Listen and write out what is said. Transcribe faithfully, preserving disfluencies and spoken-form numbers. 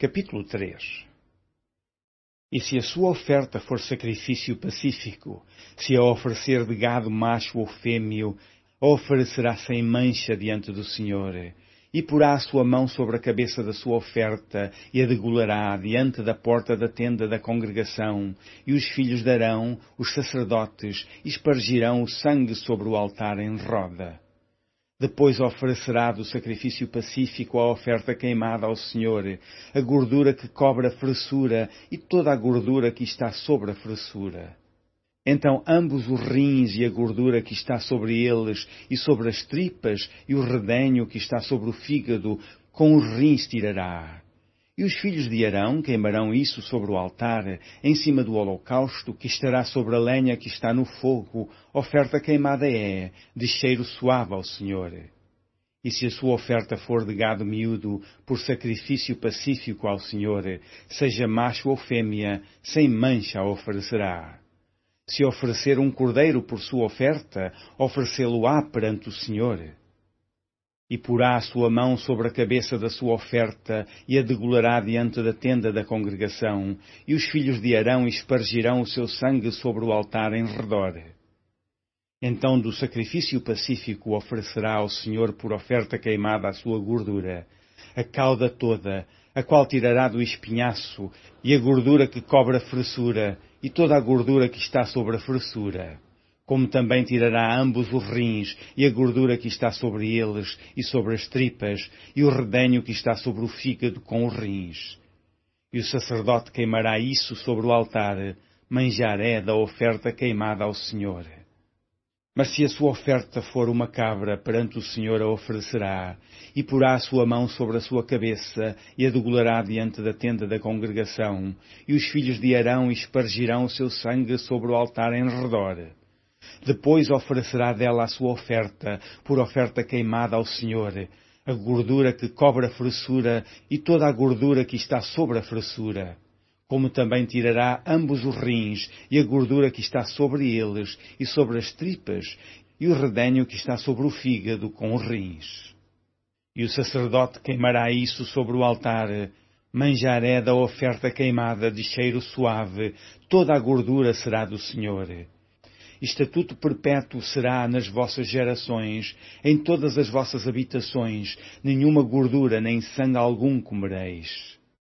Capítulo três. E se a sua oferta for sacrifício pacífico, se a oferecer de gado macho ou fêmeo, a oferecerá sem mancha diante do Senhor, e porá a sua mão sobre a cabeça da sua oferta, e a degolará diante da porta da tenda da congregação, e os filhos de Arão, os sacerdotes, espargirão o sangue sobre o altar em roda. Depois oferecerá do sacrifício pacífico a oferta queimada ao Senhor, a gordura que cobre a fressura e toda a gordura que está sobre a fressura. Então ambos os rins e a gordura que está sobre eles e sobre as tripas e o redenho que está sobre o fígado, com os rins tirará. E os filhos de Arão queimarão isso sobre o altar, em cima do holocausto que estará sobre a lenha que está no fogo, oferta queimada é, de cheiro suave ao Senhor. E se a sua oferta for de gado miúdo, por sacrifício pacífico ao Senhor, seja macho ou fêmea, sem mancha a oferecerá. Se oferecer um cordeiro por sua oferta, oferecê-lo-á perante o Senhor. E porá a sua mão sobre a cabeça da sua oferta, e a degolará diante da tenda da congregação, e os filhos de Arão espargirão o seu sangue sobre o altar em redor. Então do sacrifício pacífico oferecerá ao Senhor por oferta queimada a sua gordura, a cauda toda, a qual tirará do espinhaço, e a gordura que cobre a fressura, e toda a gordura que está sobre a fressura. Como também tirará ambos os rins, e a gordura que está sobre eles, e sobre as tripas, e o redenho que está sobre o fígado com os rins. E o sacerdote queimará isso sobre o altar, manjar é da oferta queimada ao Senhor. Mas se a sua oferta for uma cabra, perante o Senhor a oferecerá, e porá a sua mão sobre a sua cabeça, e a degolará diante da tenda da congregação, e os filhos de Arão espargirão o seu sangue sobre o altar em redor. Depois oferecerá dela a sua oferta, por oferta queimada ao Senhor, a gordura que cobre a fressura e toda a gordura que está sobre a fressura. Como também tirará ambos os rins e a gordura que está sobre eles e sobre as tripas e o redenho que está sobre o fígado com os rins. E o sacerdote queimará isso sobre o altar, manjar é da oferta queimada de cheiro suave, toda a gordura será do Senhor. Estatuto perpétuo será nas vossas gerações, em todas as vossas habitações, nenhuma gordura nem sangue algum comereis.